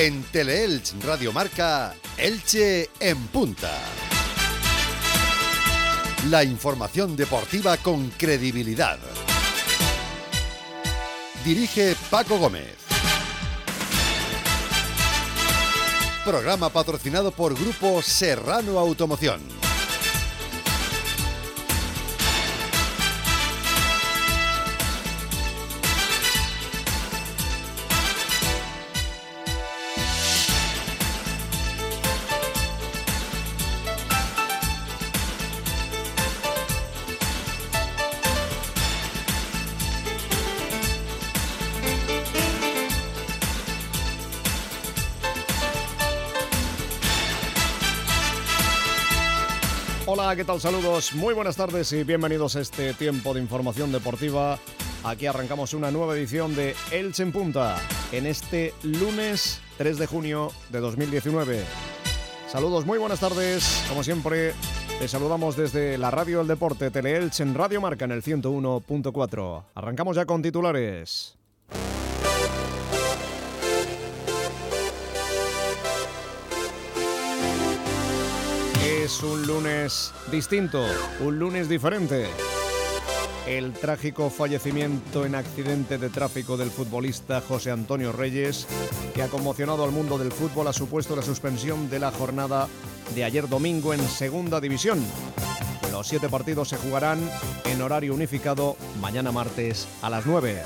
En Teleelch Radio Marca, Elche en punta. La información deportiva con credibilidad. Dirige Paco Gómez. Programa patrocinado por Grupo Serrano Automoción. Hola, ¿qué tal? Saludos, muy buenas tardes y bienvenidos a este tiempo de información deportiva. Aquí arrancamos una nueva edición de Elche en Punta, en este lunes 3 de junio de 2019. Saludos, muy buenas tardes. Como siempre, te saludamos desde la Radio del Deporte, Teleelch en Radio Marca en el 101.4. Arrancamos ya con titulares. Es un lunes distinto, un lunes diferente. El trágico fallecimiento en accidente de tráfico del futbolista José Antonio Reyes, que ha conmocionado al mundo del fútbol, ha supuesto la suspensión de la jornada de ayer domingo en Segunda División. Los 7 partidos se jugarán en horario unificado mañana martes a las 9.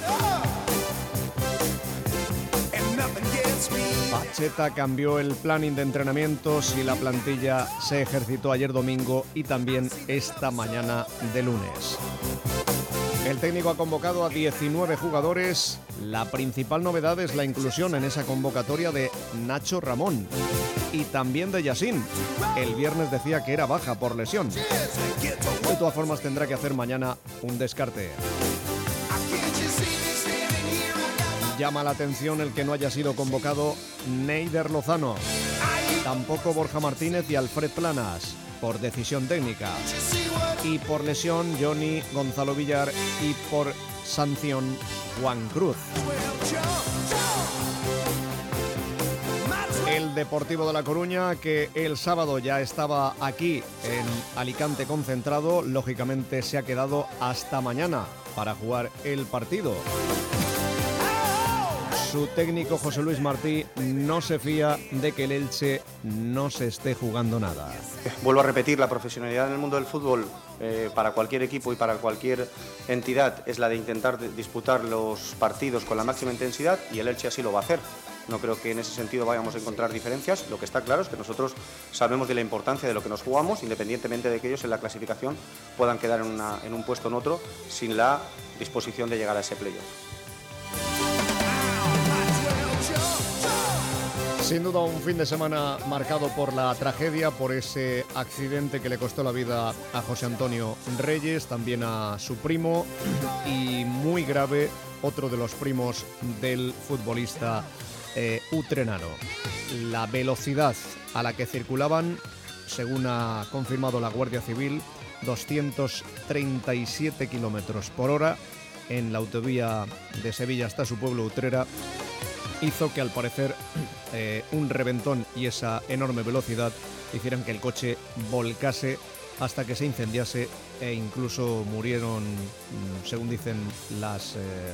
Pacheta cambió el planning de entrenamientos y la plantilla se ejercitó ayer domingo y también esta mañana de lunes. El técnico ha convocado a 19 jugadores. La principal novedad es la inclusión en esa convocatoria de Nacho Ramón y también de Yassin. El viernes decía que era baja por lesión. De todas formas tendrá que hacer mañana un descarte. Llama la atención el que no haya sido convocado Neider Lozano, tampoco Borja Martínez y Alfred Planas, por decisión técnica, y por lesión Johnny Gonzalo Villar y por sanción Juan Cruz. El Deportivo de La Coruña, que el sábado ya estaba aquí en Alicante concentrado, lógicamente se ha quedado hasta mañana para jugar el partido. Su técnico José Luis Martí no se fía de que el Elche no se esté jugando nada. Vuelvo a repetir, la profesionalidad en el mundo del fútbol para cualquier equipo y para cualquier entidad es la de intentar disputar los partidos con la máxima intensidad y el Elche así lo va a hacer. No creo que en ese sentido vayamos a encontrar diferencias. Lo que está claro es que nosotros sabemos de la importancia de lo que nos jugamos, independientemente de que ellos en la clasificación puedan quedar en un puesto o en otro sin la disposición de llegar a ese playoff. Sin duda un fin de semana marcado por la tragedia, por ese accidente que le costó la vida a José Antonio Reyes, también a su primo y muy grave otro de los primos del futbolista utrenano. La velocidad a la que circulaban, según ha confirmado la Guardia Civil, 237 kilómetros por hora en la autovía de Sevilla hasta su pueblo Utrera, hizo que al parecer un reventón y esa enorme velocidad hicieran que el coche volcase hasta que se incendiase e incluso murieron, según dicen las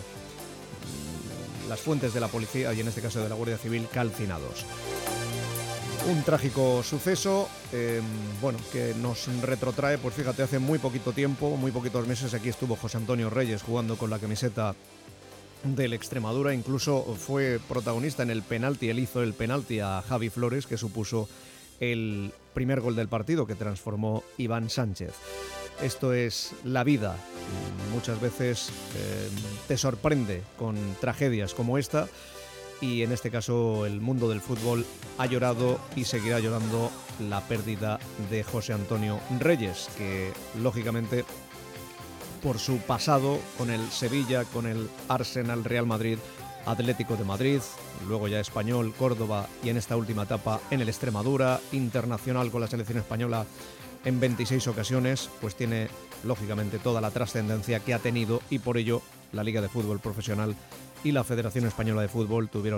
fuentes de la policía y en este caso de la Guardia Civil, calcinados. Un trágico suceso, que nos retrotrae, pues fíjate, hace muy poquito tiempo, muy poquitos meses, aquí estuvo José Antonio Reyes jugando con la camiseta del Extremadura, incluso fue protagonista en el penalti, él hizo el penalti a Javi Flores, que supuso el primer gol del partido que transformó Iván Sánchez. Esto es la vida, muchas veces te sorprende con tragedias como esta y en este caso el mundo del fútbol ha llorado y seguirá llorando la pérdida de José Antonio Reyes, que lógicamente por su pasado con el Sevilla, con el Arsenal, Real Madrid, Atlético de Madrid, luego ya Español, Córdoba y en esta última etapa en el Extremadura, internacional con la selección española en 26 ocasiones, pues tiene lógicamente toda la trascendencia que ha tenido y por ello la Liga de Fútbol Profesional y la Federación Española de Fútbol tuvieron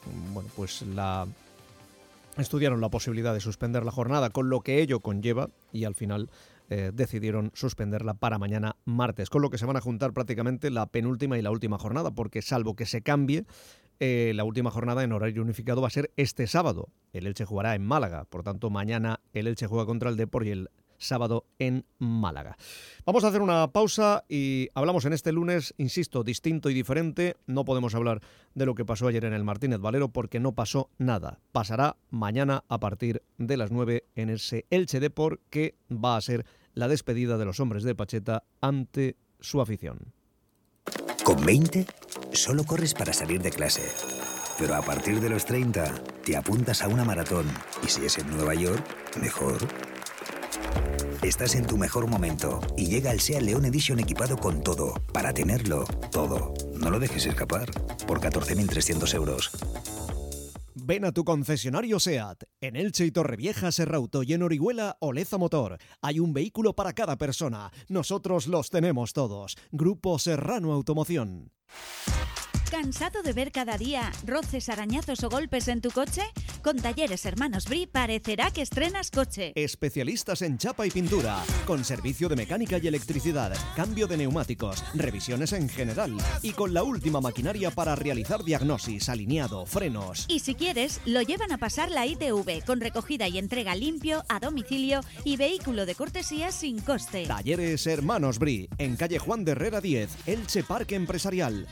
bueno, pues estudiaron la posibilidad de suspender la jornada, con lo que ello conlleva, y al final decidieron suspenderla para mañana martes, con lo que se van a juntar prácticamente la penúltima y la última jornada, porque salvo que se cambie, la última jornada en horario unificado va a ser este sábado. El Elche jugará en Málaga, por tanto mañana el Elche juega contra el Depor y el sábado en Málaga. Vamos a hacer una pausa y hablamos en este lunes, insisto, distinto y diferente. No podemos hablar de lo que pasó ayer en el Martínez Valero porque no pasó nada. Pasará mañana a partir de las 9 en ese Elche Depor, que va a ser la despedida de los hombres de Pacheta ante su afición. Con 20 solo corres para salir de clase, pero a partir de los 30 te apuntas a una maratón y si es en Nueva York, mejor. Estás en tu mejor momento y llega el SEAT León Edition equipado con todo, para tenerlo todo. No lo dejes escapar, por 14.300 euros. Ven a tu concesionario SEAT, en Elche y Torrevieja, Serrauto y en Orihuela, Oleza Motor. Hay un vehículo para cada persona. Nosotros los tenemos todos. Grupo Serrano Automoción. ¿Cansado de ver cada día roces, arañazos o golpes en tu coche? Con Talleres Hermanos Bri parecerá que estrenas coche. Especialistas en chapa y pintura, con servicio de mecánica y electricidad, cambio de neumáticos, revisiones en general y con la última maquinaria para realizar diagnosis, alineado, frenos. Y si quieres, lo llevan a pasar la ITV con recogida y entrega limpio, a domicilio y vehículo de cortesía sin coste. Talleres Hermanos Bri, en calle Juan de Herrera 10, Elche Parque Empresarial.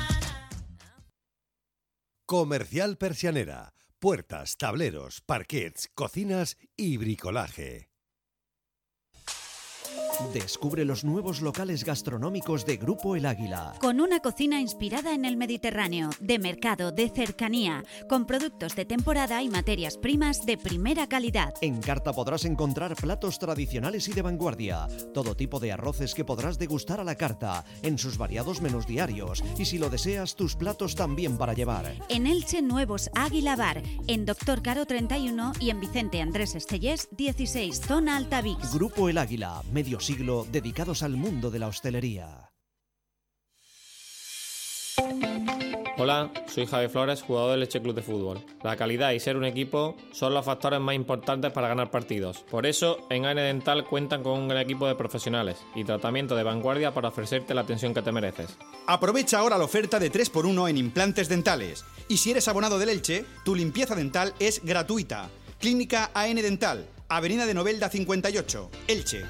Comercial Persianera. Puertas, tableros, parquets, cocinas y bricolaje. Descubre los nuevos locales gastronómicos de Grupo El Águila. Con una cocina inspirada en el Mediterráneo, de mercado, de cercanía, con productos de temporada y materias primas de primera calidad. En carta podrás encontrar platos tradicionales y de vanguardia, todo tipo de arroces que podrás degustar a la carta, en sus variados menús diarios, y si lo deseas, tus platos también para llevar. En Elche, nuevos Águila Bar, en Doctor Caro 31 y en Vicente Andrés Estellés 16, zona Altavix. Grupo El Águila, medio siglo dedicados al mundo de la hostelería. Hola, soy Javi Flores, jugador del Elche Club de Fútbol. La calidad y ser un equipo son los factores más importantes para ganar partidos. Por eso, en AN Dental cuentan con un gran equipo de profesionales y tratamiento de vanguardia para ofrecerte la atención que te mereces. Aprovecha ahora la oferta de 3x1 en implantes dentales. Y si eres abonado del Elche, tu limpieza dental es gratuita. Clínica AN Dental, Avenida de Novelda 58, Elche.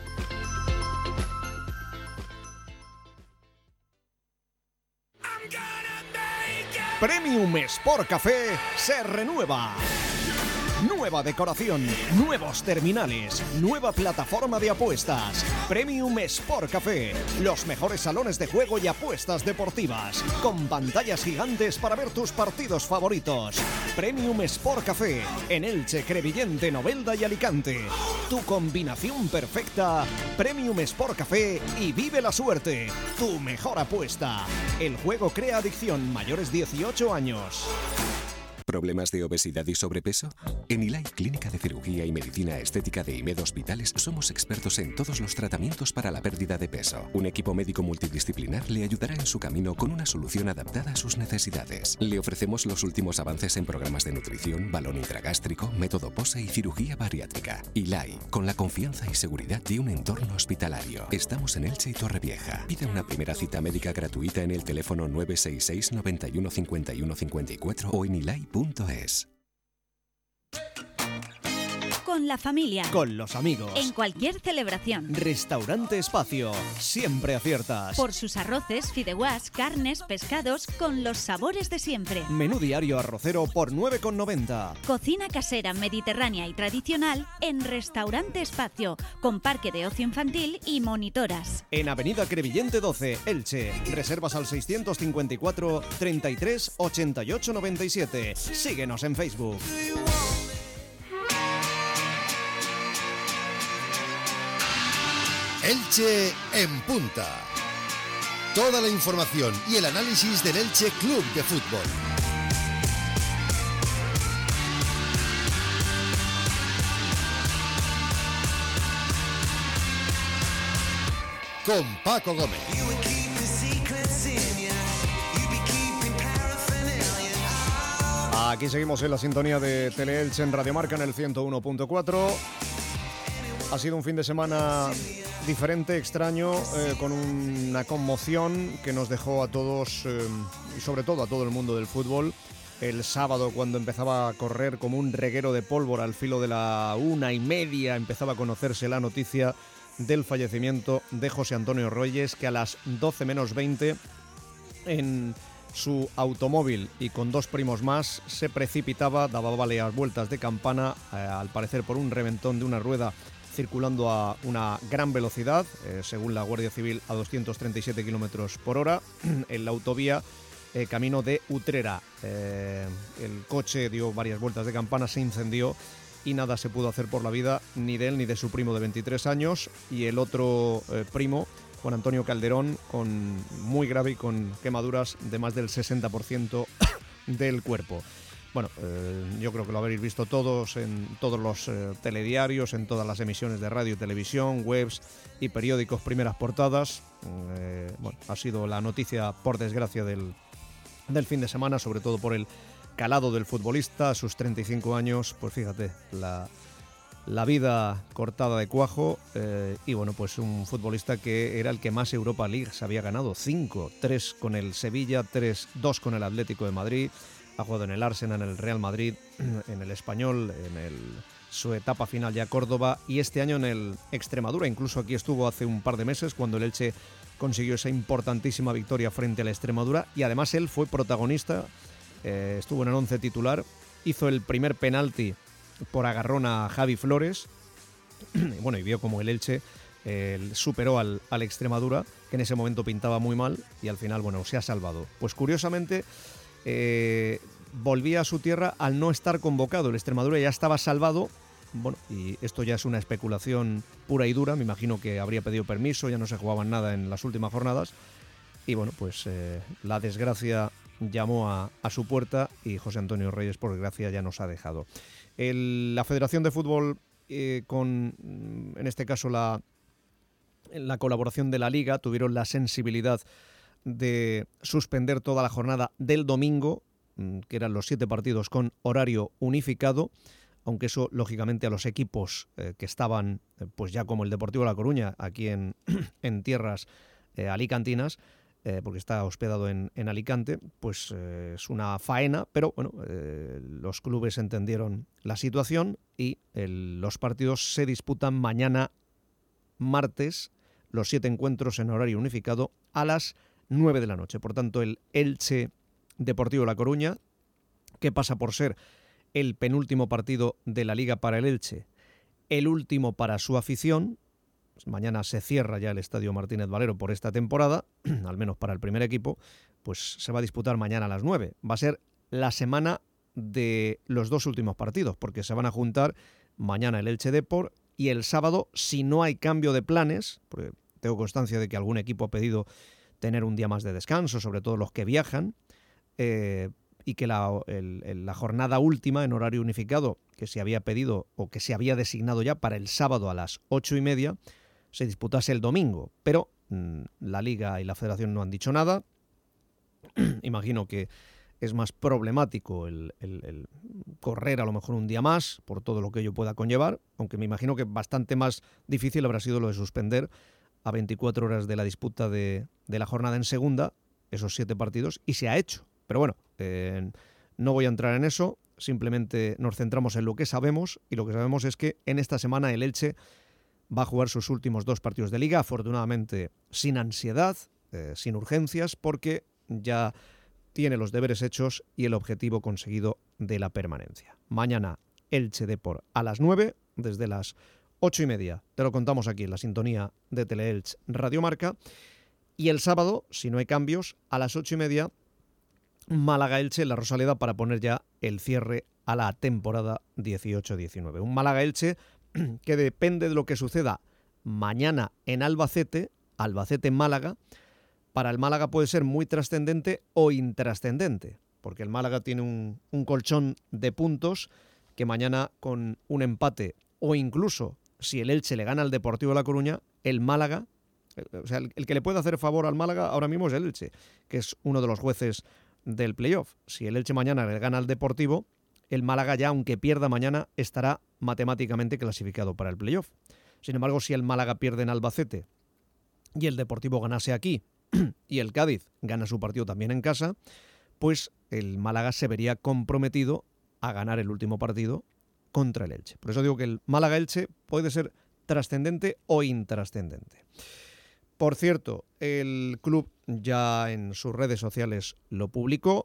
Premium Sport Café se renueva. Nueva decoración, nuevos terminales, nueva plataforma de apuestas. Premium Sport Café, los mejores salones de juego y apuestas deportivas, con pantallas gigantes para ver tus partidos favoritos. Premium Sport Café, en Elche, Crevillente, Novelda y Alicante. Tu combinación perfecta, Premium Sport Café y vive la suerte. Tu mejor apuesta. El juego crea adicción, mayores 18 años. ¿Problemas de obesidad y sobrepeso? En Ilai Clínica de Cirugía y Medicina Estética de IMED Hospitales somos expertos en todos los tratamientos para la pérdida de peso. Un equipo médico multidisciplinar le ayudará en su camino con una solución adaptada a sus necesidades. Le ofrecemos los últimos avances en programas de nutrición, balón intragástrico, método POSE y cirugía bariátrica. Ilai, con la confianza y seguridad de un entorno hospitalario. Estamos en Elche y Torrevieja. Pida una primera cita médica gratuita en el teléfono 966 91 51 54 o en ilai.es. Con la familia. Con los amigos. En cualquier celebración. Restaurante Espacio. Siempre aciertas. Por sus arroces, fideuás, carnes, pescados, con los sabores de siempre. Menú diario arrocero por 9,90. Cocina casera, mediterránea y tradicional en Restaurante Espacio, con parque de ocio infantil y monitoras. En Avenida Crevillente 12, Elche. Reservas al 654 33 88 97. Síguenos en Facebook. Elche en punta. Toda la información y el análisis del Elche Club de Fútbol. Con Paco Gómez. Aquí seguimos en la sintonía de Teleelch en Radio Marca en el 101.4. Ha sido un fin de semana diferente, extraño, con una conmoción que nos dejó a todos, y sobre todo a todo el mundo del fútbol. El sábado, cuando empezaba a correr como un reguero de pólvora al filo de la 1:30, empezaba a conocerse la noticia del fallecimiento de José Antonio Reyes, que a las 12 menos 20, en su automóvil y con dos primos más, se precipitaba, daba varias vueltas de campana, al parecer por un reventón de una rueda circulando a una gran velocidad, según la Guardia Civil a 237 kilómetros por hora, en la autovía camino de Utrera. El coche dio varias vueltas de campana, se incendió y nada se pudo hacer por la vida ni de él ni de su primo de 23 años y el otro primo, Juan Antonio Calderón, muy grave y con quemaduras de más del 60% del cuerpo. Bueno, yo creo que lo habréis visto todos en todos los telediarios, en todas las emisiones de radio y televisión, webs y periódicos, primeras portadas. Bueno, ha sido la noticia, por desgracia, del fin de semana, sobre todo por el calado del futbolista, a sus 35 años, pues fíjate, la vida cortada de cuajo, y bueno, pues un futbolista que era el que más Europa League se había ganado, 5, 3 con el Sevilla, 2 con el Atlético de Madrid, ha jugado en el Arsenal, en el Real Madrid, en el Español, su etapa final ya Córdoba y este año en el Extremadura, incluso aquí estuvo hace un par de meses cuando el Elche consiguió esa importantísima victoria frente a la Extremadura y además él fue protagonista, estuvo en el 11 titular, hizo el primer penalti por agarrón a Javi Flores, y bueno, y vio como el Elche superó al Extremadura, que en ese momento pintaba muy mal y al final, bueno, se ha salvado. Pues curiosamente volvía a su tierra al no estar convocado, el Extremadura ya estaba salvado. Bueno, y esto ya es una especulación pura y dura, me imagino que habría pedido permiso, ya no se jugaban nada en las últimas jornadas y bueno, pues la desgracia llamó a su puerta y José Antonio Reyes, por desgracia, ya nos ha dejado. La Federación de Fútbol, con en este caso la colaboración de la Liga, tuvieron la sensibilidad de suspender toda la jornada del domingo, que eran los 7 partidos con horario unificado, aunque eso lógicamente a los equipos que estaban pues ya como el Deportivo La Coruña aquí en tierras alicantinas, porque está hospedado en Alicante, pues es una faena, pero bueno, los clubes entendieron la situación y los partidos se disputan mañana martes, los 7 encuentros en horario unificado a las 9 de la noche. Por tanto, el Elche Deportivo La Coruña, que pasa por ser el penúltimo partido de la Liga para el Elche, el último para su afición. Mañana se cierra ya el Estadio Martínez Valero por esta temporada, al menos para el primer equipo, pues se va a disputar mañana a las 9. Va a ser la semana de los 2 últimos partidos, porque se van a juntar mañana el Elche Depor y el sábado, si no hay cambio de planes, porque tengo constancia de que algún equipo ha pedido tener un día más de descanso, sobre todo los que viajan, y que la jornada última en horario unificado que se había pedido o que se había designado ya para el sábado a las 8:30 se disputase el domingo, pero la Liga y la Federación no han dicho nada. Imagino que es más problemático el correr a lo mejor un día más por todo lo que ello pueda conllevar, aunque me imagino que bastante más difícil habrá sido lo de suspender a 24 horas de la disputa de la jornada en segunda esos 7 partidos, y se ha hecho. Pero bueno, no voy a entrar en eso, simplemente nos centramos en lo que sabemos, y lo que sabemos es que en esta semana el Elche va a jugar sus últimos 2 partidos de Liga, afortunadamente sin ansiedad, sin urgencias, porque ya tiene los deberes hechos y el objetivo conseguido de la permanencia. Mañana Elche Depor a las 9, desde las 8:30. Te lo contamos aquí en la sintonía de Teleelch Radio Marca. Y el sábado, si no hay cambios, a las 8:30, Málaga-Elche en la Rosaleda para poner ya el cierre a la temporada 18-19. Un Málaga-Elche que depende de lo que suceda mañana en Albacete-Málaga. Para el Málaga puede ser muy trascendente o intrascendente, porque el Málaga tiene un colchón de puntos que mañana con un empate o incluso si el Elche le gana al Deportivo de La Coruña, el Málaga, o sea, el que le puede hacer favor al Málaga ahora mismo es el Elche, que es uno de los jueces del playoff. Si el Elche mañana le gana al Deportivo, el Málaga ya, aunque pierda mañana, estará matemáticamente clasificado para el playoff. Sin embargo, si el Málaga pierde en Albacete y el Deportivo ganase aquí y el Cádiz gana su partido también en casa, pues el Málaga se vería comprometido a ganar el último partido contra el Elche. Por eso digo que el Málaga-Elche puede ser trascendente o intrascendente. Por cierto, el club ya en sus redes sociales lo publicó.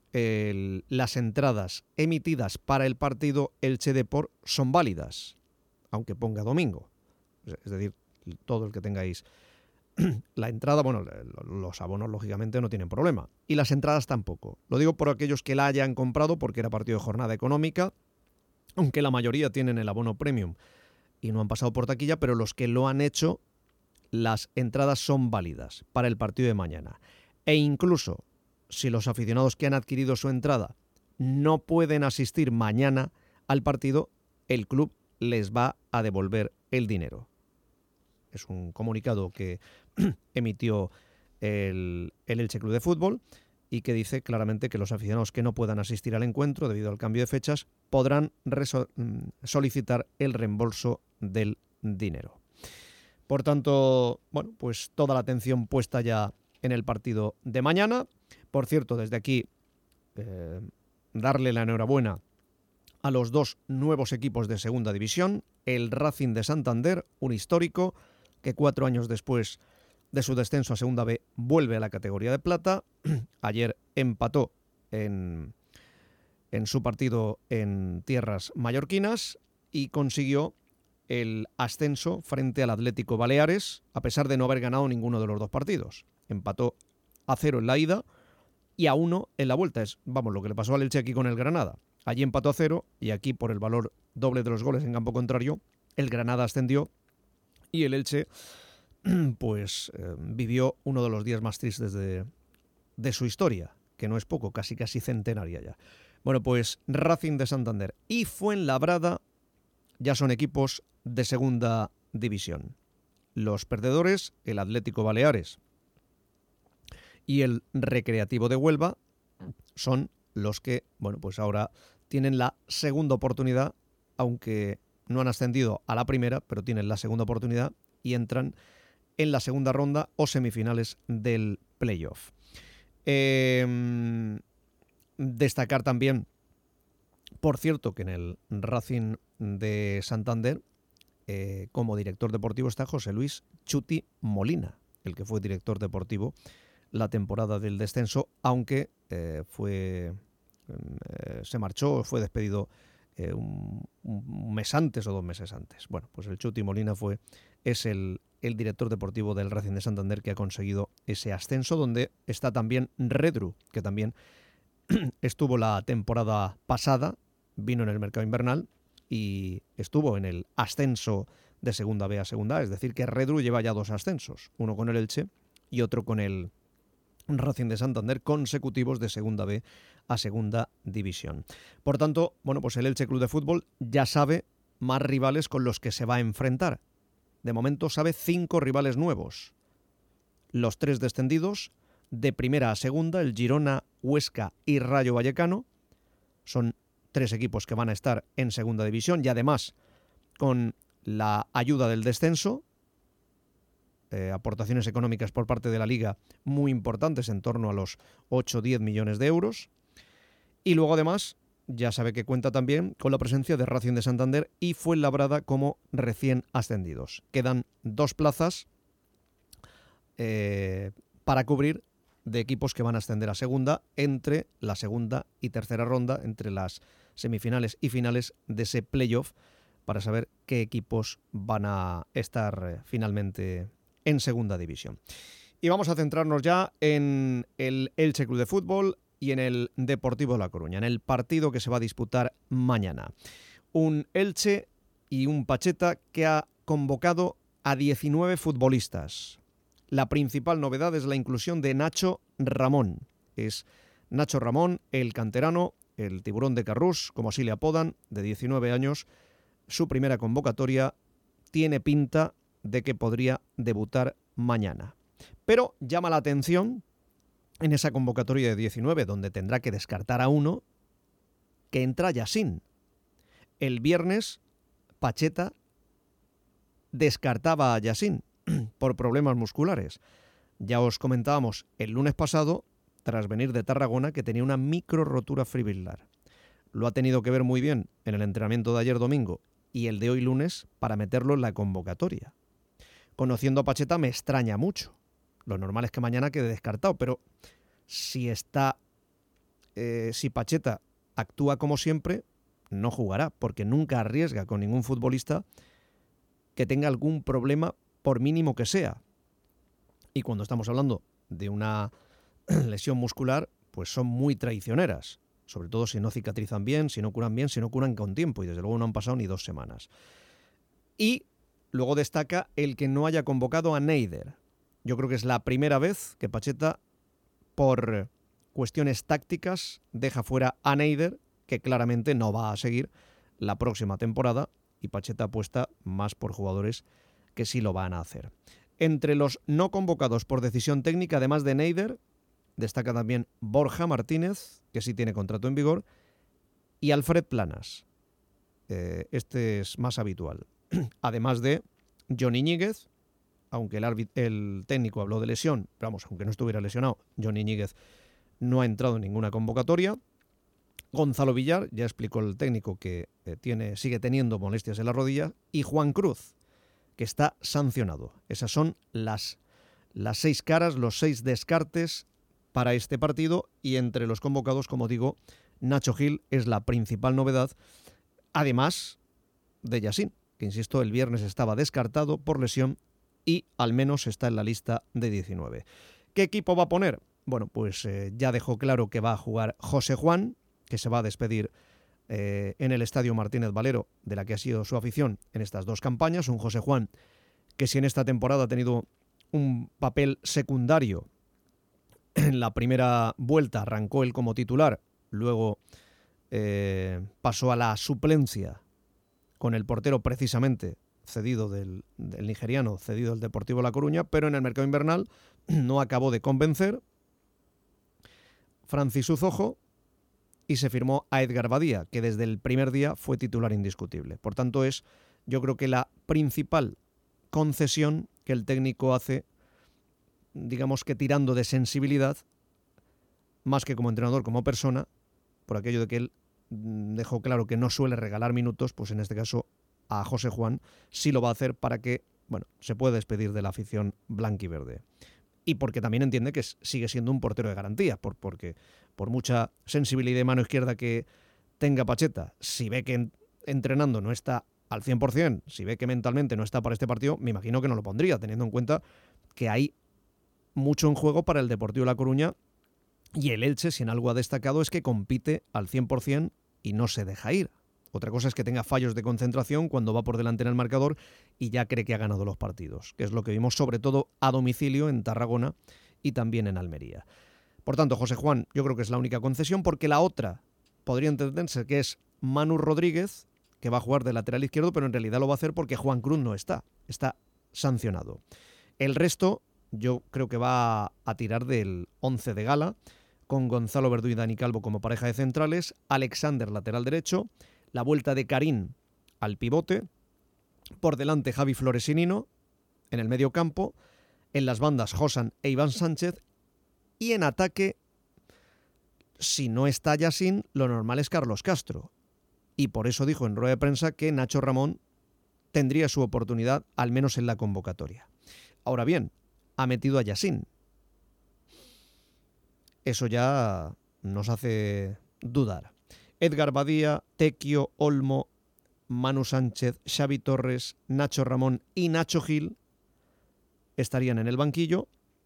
Las entradas emitidas para el partido Elche-Depor son válidas, aunque ponga domingo. Es decir, todo el que tengáis la entrada, bueno, los abonos lógicamente no tienen problema. Y las entradas tampoco. Lo digo por aquellos que la hayan comprado porque era partido de jornada económica, aunque la mayoría tienen el abono premium y no han pasado por taquilla, pero los que lo han hecho, las entradas son válidas para el partido de mañana. E incluso si los aficionados que han adquirido su entrada no pueden asistir mañana al partido, el club les va a devolver el dinero. Es un comunicado que emitió el Elche Club de Fútbol y que dice claramente que los aficionados que no puedan asistir al encuentro debido al cambio de fechas podrán solicitar el reembolso del dinero. Por tanto, bueno, pues toda la atención puesta ya en el partido de mañana. Por cierto, desde aquí darle la enhorabuena a los dos nuevos equipos de segunda división, el Racing de Santander, un histórico que 4 años después de su descenso a segunda B vuelve a la categoría de plata. Ayer empató en su partido en tierras mallorquinas y consiguió el ascenso frente al Atlético Baleares, a pesar de no haber ganado ninguno de los dos partidos. Empató a 0 en la ida y a 1 en la vuelta. Es, vamos, lo que le pasó al Elche aquí con el Granada. Allí empató a 0 y aquí, por el valor doble de los goles en campo contrario, el Granada ascendió y el Elche pues vivió uno de los días más tristes de su historia, que no es poco, casi centenaria ya. Bueno, pues Racing de Santander y Fuenlabrada ya son equipos de segunda división. Los perdedores, el Atlético Baleares y el Recreativo de Huelva, son los que, bueno, pues ahora tienen la segunda oportunidad, aunque no han ascendido a la primera, pero tienen la segunda oportunidad y entran en la segunda ronda o semifinales del playoff. Destacar también, por cierto, que en el Racing de Santander, como director deportivo está José Luis Chuti Molina, el que fue director deportivo la temporada del descenso, aunque se marchó, fue despedido un mes antes o 2 meses antes. Bueno, pues el Chuti Molina es el director deportivo del Racing de Santander, que ha conseguido ese ascenso, donde está también Redru, que también estuvo la temporada pasada, vino en el mercado invernal y estuvo en el ascenso de segunda B a segunda A. Es decir, que Redru lleva ya 2 ascensos, uno con el Elche y otro con el Racing de Santander, consecutivos de segunda B a segunda división. Por tanto, bueno, pues el Elche Club de Fútbol ya sabe más rivales con los que se va a enfrentar. De momento sabe 5 rivales nuevos. Los 3 descendidos de primera a segunda, el Girona, Huesca y Rayo Vallecano. Son 3 equipos que van a estar en segunda división y además con la ayuda del descenso, aportaciones económicas por parte de la Liga muy importantes, en torno a los 8-10 millones de euros. Y luego además ya sabe que cuenta también con la presencia de Racing de Santander y Fuenlabrada como recién ascendidos. Quedan 2 plazas para cubrir de equipos que van a ascender a segunda entre la segunda y tercera ronda, entre las semifinales y finales de ese playoff, para saber qué equipos van a estar finalmente en segunda división. Y vamos a centrarnos ya en el Elche Club de Fútbol y en el Deportivo de La Coruña, en el partido que se va a disputar mañana. Un Elche y un Pacheta que ha convocado a 19 futbolistas. La principal novedad es la inclusión de Nacho Ramón. Es Nacho Ramón, el canterano, el tiburón de Carrús, como así le apodan, de 19 años. Su primera convocatoria tiene pinta de que podría debutar mañana. Pero llama la atención en esa convocatoria de 19, donde tendrá que descartar a uno, que entra Yassin. El viernes, Pacheta descartaba a Yassin por problemas musculares. Ya os comentábamos el lunes pasado, tras venir de Tarragona, que tenía una micro rotura fibrilar. Lo ha tenido que ver muy bien en el entrenamiento de ayer domingo y el de hoy lunes para meterlo en la convocatoria. Conociendo a Pacheta me extraña mucho. Lo normal es que mañana quede descartado, pero si Pacheta actúa como siempre, no jugará, porque nunca arriesga con ningún futbolista que tenga algún problema, por mínimo que sea. Y cuando estamos hablando de una lesión muscular, pues son muy traicioneras, sobre todo si no cicatrizan bien, si no curan con tiempo, y desde luego no han pasado ni 2 semanas. Y luego destaca el que no haya convocado a Neider. Yo creo que es la primera vez que Pacheta, por cuestiones tácticas, deja fuera a Neider, que claramente no va a seguir la próxima temporada, y Pacheta apuesta más por jugadores que sí lo van a hacer. Entre los no convocados por decisión técnica, además de Neider, destaca también Borja Martínez, que sí tiene contrato en vigor, y Alfred Planas. Este es más habitual. Además de Johnny Ñíguez, aunque el técnico habló de lesión, pero vamos, aunque no estuviera lesionado, Johnny Ñíguez no ha entrado en ninguna convocatoria. Gonzalo Villar, ya explicó el técnico que sigue teniendo molestias en la rodilla, y Juan Cruz, que está sancionado. Esas son las 6 caras, los 6 descartes para este partido, y entre los convocados, como digo, Nacho Gil es la principal novedad, además de Yassin, que insisto, el viernes estaba descartado por lesión y al menos está en la lista de 19. ¿Qué equipo va a poner? Bueno, pues ya dejó claro que va a jugar José Juan, que se va a despedir en el Estadio Martínez Valero, de la que ha sido su afición en estas 2 campañas. Un José Juan que, si en esta temporada ha tenido un papel secundario, en la primera vuelta arrancó él como titular, luego pasó a la suplencia con el portero precisamente cedido del nigeriano, cedido del Deportivo La Coruña, pero en el mercado invernal no acabó de convencer. Francis Uzojo, y se firmó a Edgar Badía, que desde el primer día fue titular indiscutible. Por tanto, es, yo creo que la principal concesión que el técnico hace, digamos que tirando de sensibilidad, más que como entrenador, como persona, por aquello de que él dejó claro que no suele regalar minutos, pues en este caso a José Juan sí lo va a hacer para que, bueno, se pueda despedir de la afición blanquiverde. Y porque también entiende que sigue siendo un portero de garantía, porque por mucha sensibilidad de mano izquierda que tenga Pacheta, si ve que entrenando no está al 100%, si ve que mentalmente no está para este partido, me imagino que no lo pondría, teniendo en cuenta que hay mucho en juego para el Deportivo La Coruña, y el Elche, si en algo ha destacado, es que compite al 100% y no se deja ir. Otra cosa es que tenga fallos de concentración cuando va por delante en el marcador y ya cree que ha ganado los partidos, que es lo que vimos sobre todo a domicilio en Tarragona y también en Almería. Por tanto, José Juan yo creo que es la única concesión, porque la otra podría entenderse que es Manu Rodríguez, que va a jugar de lateral izquierdo, pero en realidad lo va a hacer porque Juan Cruz no está sancionado. El resto yo creo que va a tirar del 11 de gala, con Gonzalo Verdú y Dani Calvo como pareja de centrales, Alexander lateral derecho, la vuelta de Karim al pivote, por delante Javi Flores y Nino, en el medio campo, en las bandas Josan e Iván Sánchez, y en ataque, si no está Yassin, lo normal es Carlos Castro. Y por eso dijo en rueda de prensa que Nacho Ramón tendría su oportunidad, al menos en la convocatoria. Ahora bien, ha metido a Yassin. Eso ya nos hace dudar. Edgar Badía, Tequio, Olmo, Manu Sánchez, Xavi Torres, Nacho Ramón y Nacho Gil estarían en el banquillo.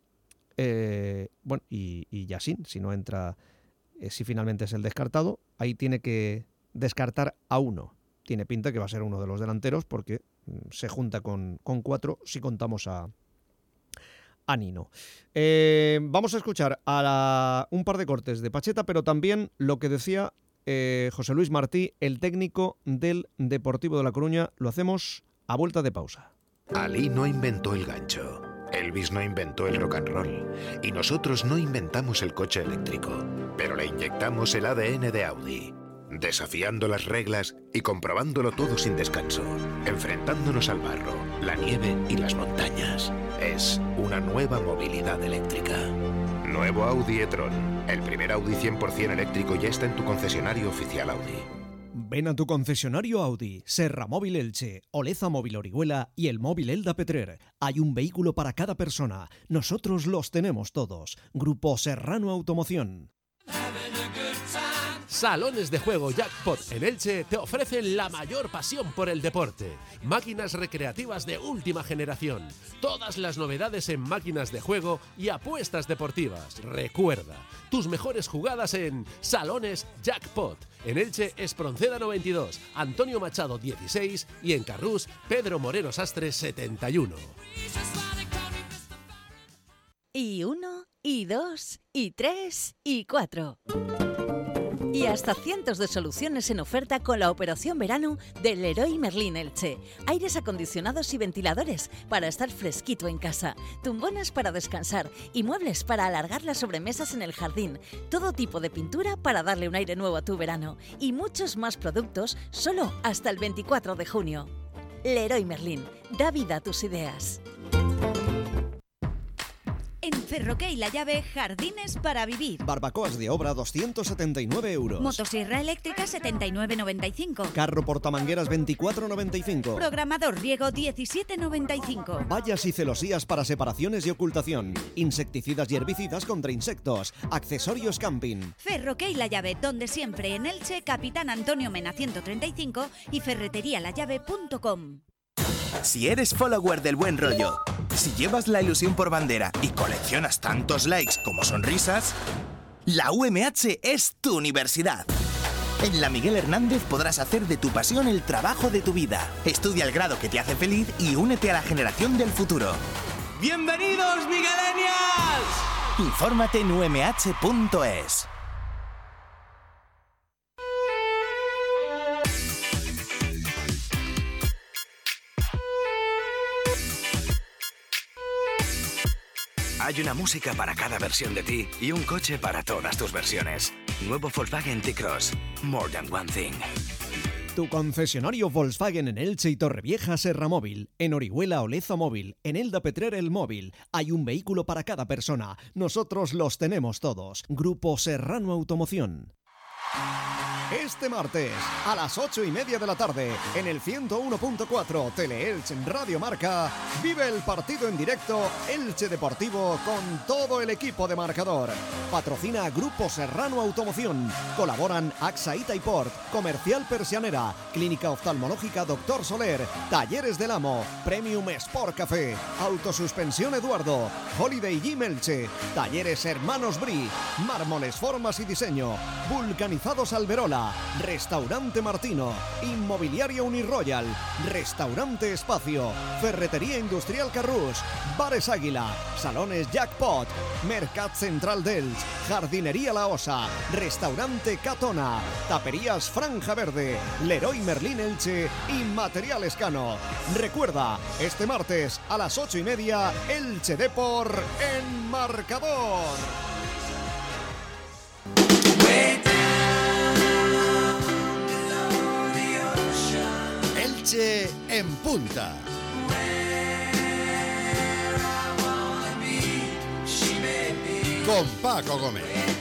Y Yassin, si no entra, si finalmente es el descartado, ahí tiene que descartar a uno. Tiene pinta que va a ser uno de los delanteros, porque se junta con 4 si contamos a Nino. Vamos a escuchar un par de cortes de Pacheta, pero también lo que decía José Luis Martí, el técnico del Deportivo de La Coruña. Lo hacemos a vuelta de pausa. Alí no inventó el gancho. Él Elvis no inventó el rock and roll y nosotros no inventamos el coche eléctrico, pero le inyectamos el ADN de Audi, desafiando las reglas y comprobándolo todo sin descanso, enfrentándonos al barro, la nieve y las montañas. Es una nueva movilidad eléctrica. Nuevo Audi e-tron, el primer Audi 100% eléctrico, ya está en tu concesionario oficial Audi. Ven a tu concesionario Audi, Serra Móvil Elche, Oleza Móvil Orihuela y el Móvil Elda Petrer. Hay un vehículo para cada persona. Nosotros los tenemos todos. Grupo Serrano Automoción. Salones de juego Jackpot en Elche te ofrecen la mayor pasión por el deporte. Máquinas recreativas de última generación. Todas las novedades en máquinas de juego y apuestas deportivas. Recuerda, tus mejores jugadas en Salones Jackpot. En Elche, Espronceda 92, Antonio Machado 16 y en Carrús, Pedro Moreno Sastre 71. Y 1, y 2, y 3, y 4. Y hasta cientos de soluciones en oferta con la operación verano del Leroy Merlin Elche. Aires acondicionados y ventiladores para estar fresquito en casa, tumbonas para descansar y muebles para alargar las sobremesas en el jardín. Todo tipo de pintura para darle un aire nuevo a tu verano. Y muchos más productos solo hasta el 24 de junio. Leroy Merlin, da vida a tus ideas. En Ferroque La Llave, jardines para vivir. Barbacoas de obra 279 euros. Motosierra eléctrica 79,95. Carro portamangueras 24,95. Programador riego 17,95. Vallas y celosías para separaciones y ocultación. Insecticidas y herbicidas contra insectos. Accesorios camping. Ferroque La Llave, donde siempre en Elche, Capitán Antonio Mena 135 y ferreterialallave.com. Si eres follower del buen rollo, si llevas la ilusión por bandera y coleccionas tantos likes como sonrisas, la UMH es tu universidad. En la Miguel Hernández podrás hacer de tu pasión el trabajo de tu vida. Estudia el grado que te hace feliz y únete a la generación del futuro. ¡Bienvenidos, Miguelenials! Infórmate en umh.es. Hay una música para cada versión de ti y un coche para todas tus versiones. Nuevo Volkswagen T-Cross. More than one thing. Tu concesionario Volkswagen en Elche y Torrevieja Serra Móvil. En Orihuela Oleza Móvil. En Elda Petrer El Móvil. Hay un vehículo para cada persona. Nosotros los tenemos todos. Grupo Serrano Automoción. Este martes, a las 8:30 de la tarde, en el 101.4 Tele-Elche en Radio Marca, vive el partido en directo Elche Deportivo con todo el equipo de marcador. Patrocina Grupo Serrano Automoción. Colaboran AXA Itaiport, Comercial Persianera, Clínica Oftalmológica Dr. Soler, Talleres del Amo, Premium Sport Café, Autosuspensión Eduardo, Holiday Gym Elche, Talleres Hermanos Bri, Mármoles Formas y Diseño, Vulcanizados Alberola, Restaurante Martino, Inmobiliaria Uniroyal, Restaurante Espacio, Ferretería Industrial Carrús, Bares Águila, Salones Jackpot, Mercat Central d'Elx, Jardinería La Osa, Restaurante Catona, Taperías Franja Verde, Leroy Merlin Elche y Materiales Cano. Recuerda, este martes a las 8:30, Elche Depor en marcador. Elche en punta. Con Paco Gómez.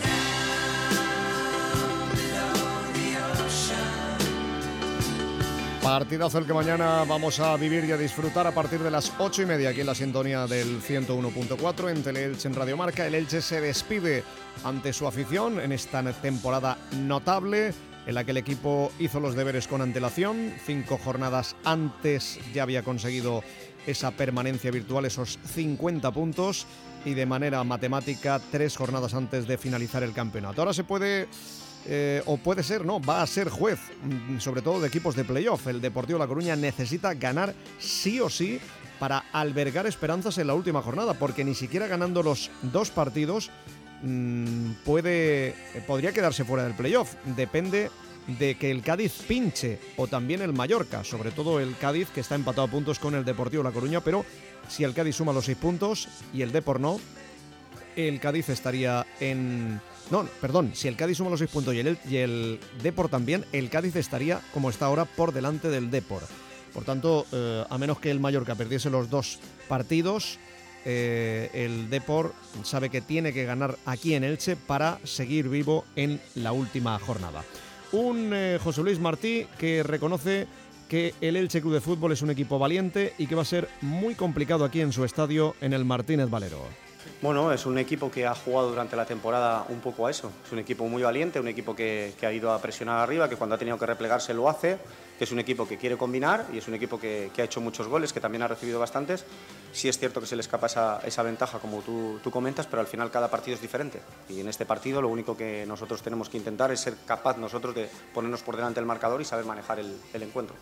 Partidazo el que mañana vamos a vivir y a disfrutar a partir de las 8:30 aquí en la sintonía del 101.4 en Tele-Elche en Radio Marca. El Elche se despide ante su afición en esta temporada notable en la que el equipo hizo los deberes con antelación. 5 jornadas antes ya había conseguido esa permanencia virtual, esos 50 puntos, y de manera matemática 3 jornadas antes de finalizar el campeonato. Ahora se puede... o puede ser, no, va a ser juez, sobre todo de equipos de playoff. El Deportivo La Coruña necesita ganar sí o sí para albergar esperanzas en la última jornada, porque ni siquiera ganando los 2 partidos podría quedarse fuera del playoff. Depende de que el Cádiz pinche, o también el Mallorca, sobre todo el Cádiz, que está empatado a puntos con el Deportivo La Coruña, pero si el Cádiz suma los 6 puntos y el Depor no, el Cádiz estaría en... No, perdón, si el Cádiz suma los 6 puntos y el Depor también, el Cádiz estaría, como está ahora, por delante del Depor. Por tanto, a menos que el Mallorca perdiese los 2 partidos, el Depor sabe que tiene que ganar aquí en Elche para seguir vivo en la última jornada. Un José Luis Martí que reconoce que el Elche Club de Fútbol es un equipo valiente y que va a ser muy complicado aquí en su estadio, en el Martínez Valero. Bueno, es un equipo que ha jugado durante la temporada un poco a eso. Es un equipo muy valiente, un equipo que ha ido a presionar arriba, que cuando ha tenido que replegarse lo hace, que es un equipo que quiere combinar y es un equipo que ha hecho muchos goles, que también ha recibido bastantes. Sí es cierto que se le escapa esa ventaja, como tú comentas, pero al final cada partido es diferente. Y en este partido lo único que nosotros tenemos que intentar es ser capaz nosotros de ponernos por delante del marcador y saber manejar el encuentro.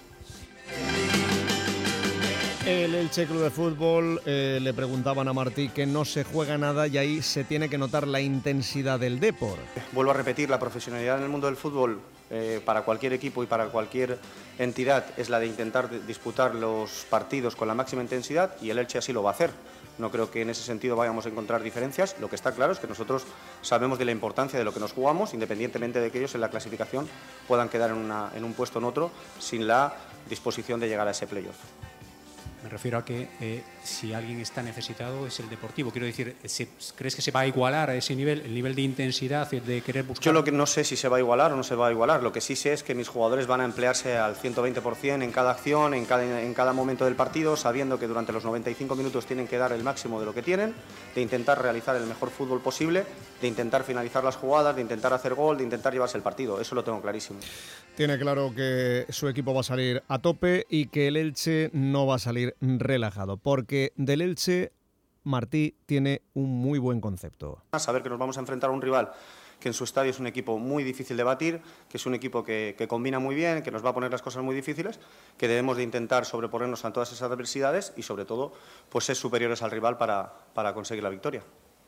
El Elche Club de Fútbol le preguntaban a Martí que no se juega nada y ahí se tiene que notar la intensidad del Depor. Vuelvo a repetir, la profesionalidad en el mundo del fútbol para cualquier equipo y para cualquier entidad es la de intentar disputar los partidos con la máxima intensidad y el Elche así lo va a hacer. No creo que en ese sentido vayamos a encontrar diferencias. Lo que está claro es que nosotros sabemos de la importancia de lo que nos jugamos, independientemente de que ellos en la clasificación puedan quedar en un puesto o en otro sin la disposición de llegar a ese playoff. Me refiero a que si alguien está necesitado es el Deportivo. Quiero decir, ¿crees que se va a igualar a ese nivel, el nivel de intensidad, de querer buscar? Yo lo que no sé si se va a igualar o no se va a igualar. Lo que sí sé es que mis jugadores van a emplearse al 120% en cada acción, en cada momento del partido, sabiendo que durante los 95 minutos tienen que dar el máximo de lo que tienen, de intentar realizar el mejor fútbol posible, de intentar finalizar las jugadas, de intentar hacer gol, de intentar llevarse el partido. Eso lo tengo clarísimo. Tiene claro que su equipo va a salir a tope y que el Elche no va a salir relajado, porque del Elche Martí tiene un muy buen concepto. Saber que nos vamos a enfrentar a un rival que en su estadio es un equipo muy difícil de batir, que es un equipo que combina muy bien, que nos va a poner las cosas muy difíciles, que debemos de intentar sobreponernos a todas esas adversidades y sobre todo pues ser superiores al rival para conseguir la victoria.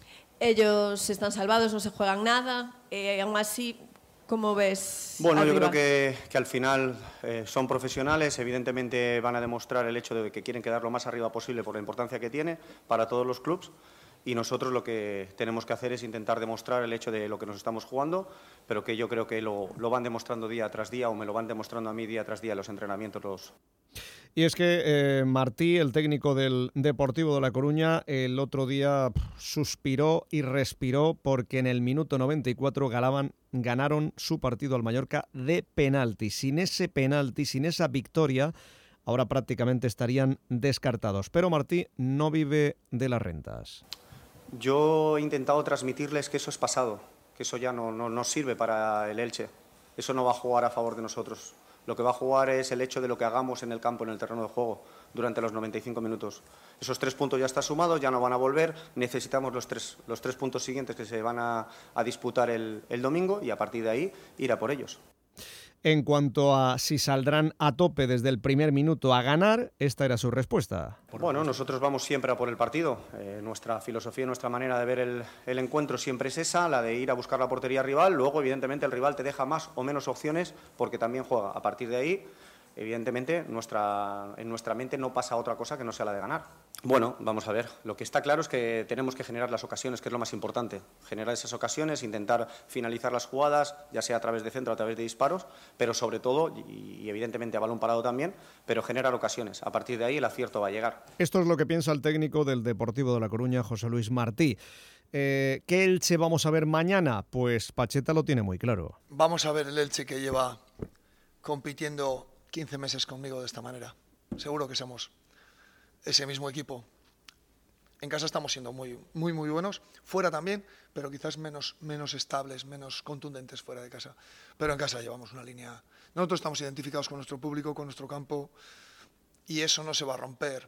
Ellos están salvados, no se juegan nada, aún así, ¿cómo ves? Bueno, yo creo que al final son profesionales, evidentemente van a demostrar el hecho de que quieren quedar lo más arriba posible por la importancia que tiene para todos los clubes y nosotros lo que tenemos que hacer es intentar demostrar el hecho de lo que nos estamos jugando, pero que yo creo que lo van demostrando día tras día o me lo van demostrando a mí día tras día en los entrenamientos. Y es que Martí, el técnico del Deportivo de La Coruña, el otro día suspiró y respiró porque en el minuto 94 ganaron su partido al Mallorca de penalti. Sin ese penalti, sin esa victoria, ahora prácticamente estarían descartados. Pero Martí no vive de las rentas. Yo he intentado transmitirles que eso es pasado, que eso ya no sirve para el Elche. Eso no va a jugar a favor de nosotros. Lo que va a jugar es el hecho de lo que hagamos en el campo, en el terreno de juego, durante los 95 minutos. Esos 3 puntos ya están sumados, ya no van a volver. Necesitamos los tres puntos siguientes que se van a disputar el domingo y a partir de ahí ir a por ellos. En cuanto a si saldrán a tope desde el primer minuto a ganar, esta era su respuesta. Bueno, nosotros vamos siempre a por el partido. Nuestra filosofía, nuestra manera de ver el encuentro siempre es esa, la de ir a buscar la portería rival. Luego, evidentemente, el rival te deja más o menos opciones porque también juega. A partir de ahí, evidentemente, en nuestra mente no pasa otra cosa que no sea la de ganar. Bueno, vamos a ver. Lo que está claro es que tenemos que generar las ocasiones, que es lo más importante. Generar esas ocasiones, intentar finalizar las jugadas, ya sea a través de centro, a través de disparos, pero sobre todo, y evidentemente a balón parado también, pero generar ocasiones. A partir de ahí el acierto va a llegar. Esto es lo que piensa el técnico del Deportivo de La Coruña, José Luis Martí. ¿Qué Elche vamos a ver mañana? Pues Pacheta lo tiene muy claro. Vamos a ver el Elche que lleva compitiendo 15 meses conmigo de esta manera. Seguro que somos ese mismo equipo. En casa estamos siendo muy buenos, fuera también, pero quizás menos estables, menos contundentes fuera de casa. Pero en casa llevamos una línea. Nosotros estamos identificados con nuestro público, con nuestro campo, y eso no se va a romper.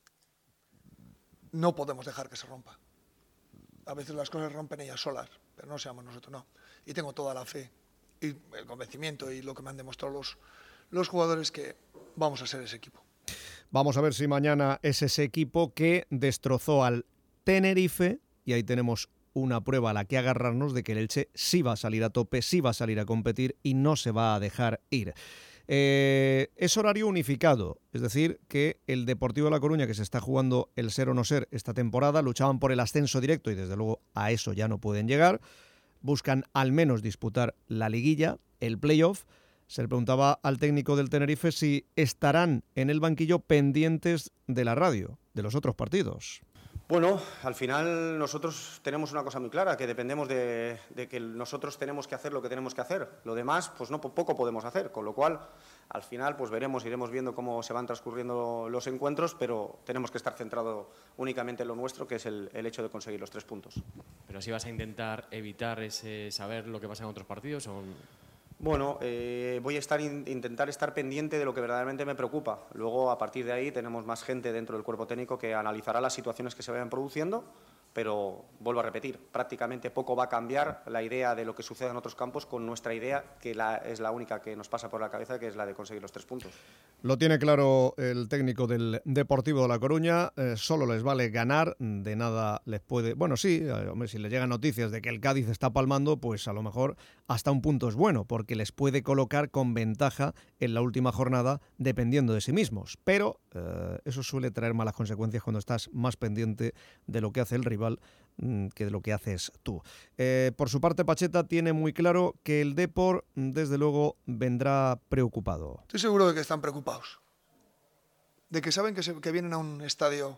No podemos dejar que se rompa. A veces las cosas rompen ellas solas, pero no seamos nosotros, no. Y tengo toda la fe y el convencimiento y lo que me han demostrado los jugadores que vamos a ser ese equipo. Vamos a ver si mañana es ese equipo que destrozó al Tenerife, y ahí tenemos una prueba a la que agarrarnos de que el Elche sí va a salir a tope, sí va a salir a competir y no se va a dejar ir. Es horario unificado, es decir, que el Deportivo de La Coruña, que se está jugando el ser o no ser esta temporada, luchaban por el ascenso directo y desde luego a eso ya no pueden llegar, buscan al menos disputar la liguilla, el playoff. Se le preguntaba al técnico del Tenerife si estarán en el banquillo pendientes de la radio, de los otros partidos. Bueno, al final nosotros tenemos una cosa muy clara, que dependemos de que nosotros tenemos que hacer lo que tenemos que hacer. Lo demás, pues poco podemos hacer, con lo cual, al final, pues iremos viendo cómo se van transcurriendo los encuentros, pero tenemos que estar centrados únicamente en lo nuestro, que es el hecho de conseguir los 3 puntos. ¿Pero si vas a intentar evitar ese saber lo que pasa en otros partidos o...? Bueno, voy a intentar estar pendiente de lo que verdaderamente me preocupa. Luego, a partir de ahí, tenemos más gente dentro del cuerpo técnico que analizará las situaciones que se vayan produciendo, pero vuelvo a repetir, prácticamente poco va a cambiar la idea de lo que sucede en otros campos con nuestra idea, que es la única que nos pasa por la cabeza, que es la de conseguir los 3 puntos. Lo tiene claro el técnico del Deportivo de La Coruña, solo les vale ganar, de nada les puede... Bueno, sí, hombre, si les llegan noticias de que el Cádiz está palmando, pues a lo mejor hasta un punto es bueno, porque les puede colocar con ventaja en la última jornada dependiendo de sí mismos, pero eso suele traer malas consecuencias cuando estás más pendiente de lo que hace el rival que de lo que haces tú. Por su parte, Pacheta tiene muy claro que el Depor, desde luego, vendrá preocupado. Estoy seguro de que están preocupados, de que saben que vienen a un estadio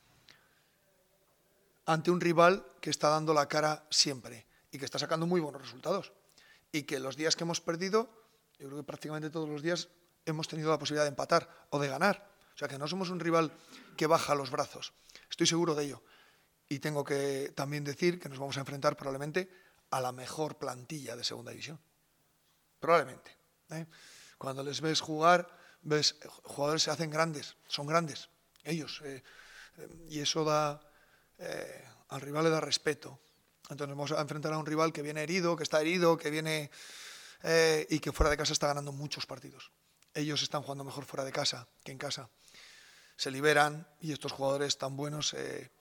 ante un rival que está dando la cara siempre y que está sacando muy buenos resultados, y que los días que hemos perdido, yo creo que prácticamente todos los días hemos tenido la posibilidad de empatar o de ganar. O sea, que no somos un rival que baja los brazos. Estoy seguro de ello. Y tengo que también decir que nos vamos a enfrentar probablemente a la mejor plantilla de segunda división. Probablemente. Cuando les ves jugar, ves jugadores se hacen grandes, son grandes, ellos. Y eso al rival le da respeto. Entonces nos vamos a enfrentar a un rival que viene herido, que viene y que fuera de casa está ganando muchos partidos. Ellos están jugando mejor fuera de casa que en casa. Se liberan y estos jugadores tan buenos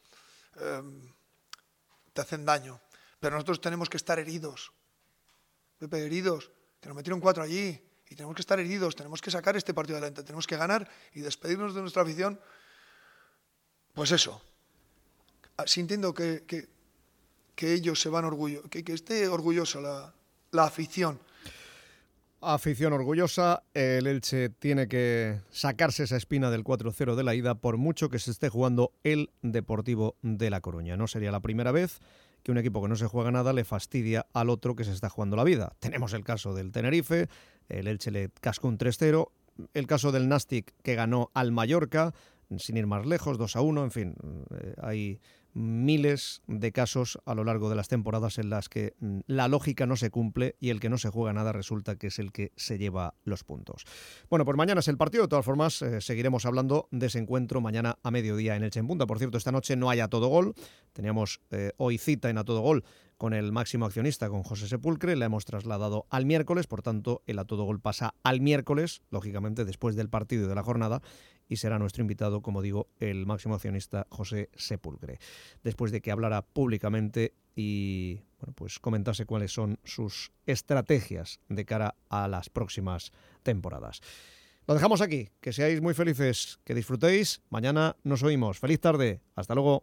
te hacen daño. Pero nosotros tenemos que estar heridos. Pepe, heridos. Que nos metieron 4 allí. Y tenemos que estar heridos. Tenemos que sacar este partido adelante. Tenemos que ganar y despedirnos de nuestra afición. Pues eso. Sintiendo que ellos se van orgullosos. Que esté orgullosa la afición. Afición orgullosa, el Elche tiene que sacarse esa espina del 4-0 de la ida por mucho que se esté jugando el Deportivo de La Coruña. No sería la primera vez que un equipo que no se juega nada le fastidia al otro que se está jugando la vida. Tenemos el caso del Tenerife, el Elche le cascó un 3-0, el caso del Nastic que ganó al Mallorca, sin ir más lejos, 2-1, en fin, hay miles de casos a lo largo de las temporadas en las que la lógica no se cumple y el que no se juega nada resulta que es el que se lleva los puntos. Bueno, pues mañana es el partido, de todas formas seguiremos hablando de ese encuentro mañana a mediodía en Elche en Punta. Por cierto, esta noche no hay A Todo Gol, teníamos hoy cita en A Todo Gol con el máximo accionista, con José Sepulcre, la hemos trasladado al miércoles, por tanto el A Todo Gol pasa al miércoles, lógicamente después del partido y de la jornada, y será nuestro invitado, como digo, el máximo accionista José Sepulcre, después de que hablara públicamente y bueno, pues comentase cuáles son sus estrategias de cara a las próximas temporadas. Lo dejamos aquí, que seáis muy felices, que disfrutéis, mañana nos oímos. Feliz tarde, hasta luego.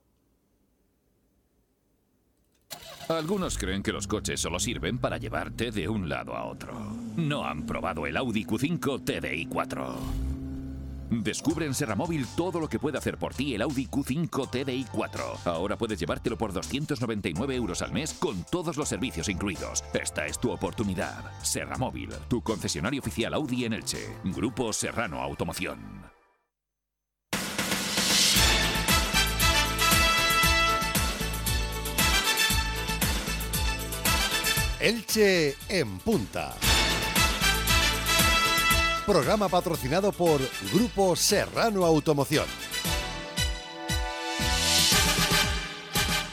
Algunos creen que los coches solo sirven para llevarte de un lado a otro. No han probado el Audi Q5 TDI 4. Descubre en Serramóvil todo lo que puede hacer por ti el Audi Q5 TDI 4. Ahora puedes llevártelo por 299 € al mes con todos los servicios incluidos. Esta es tu oportunidad. Serramóvil, tu concesionario oficial Audi en Elche. Grupo Serrano Automoción. Elche en Punta. Programa patrocinado por Grupo Serrano Automoción.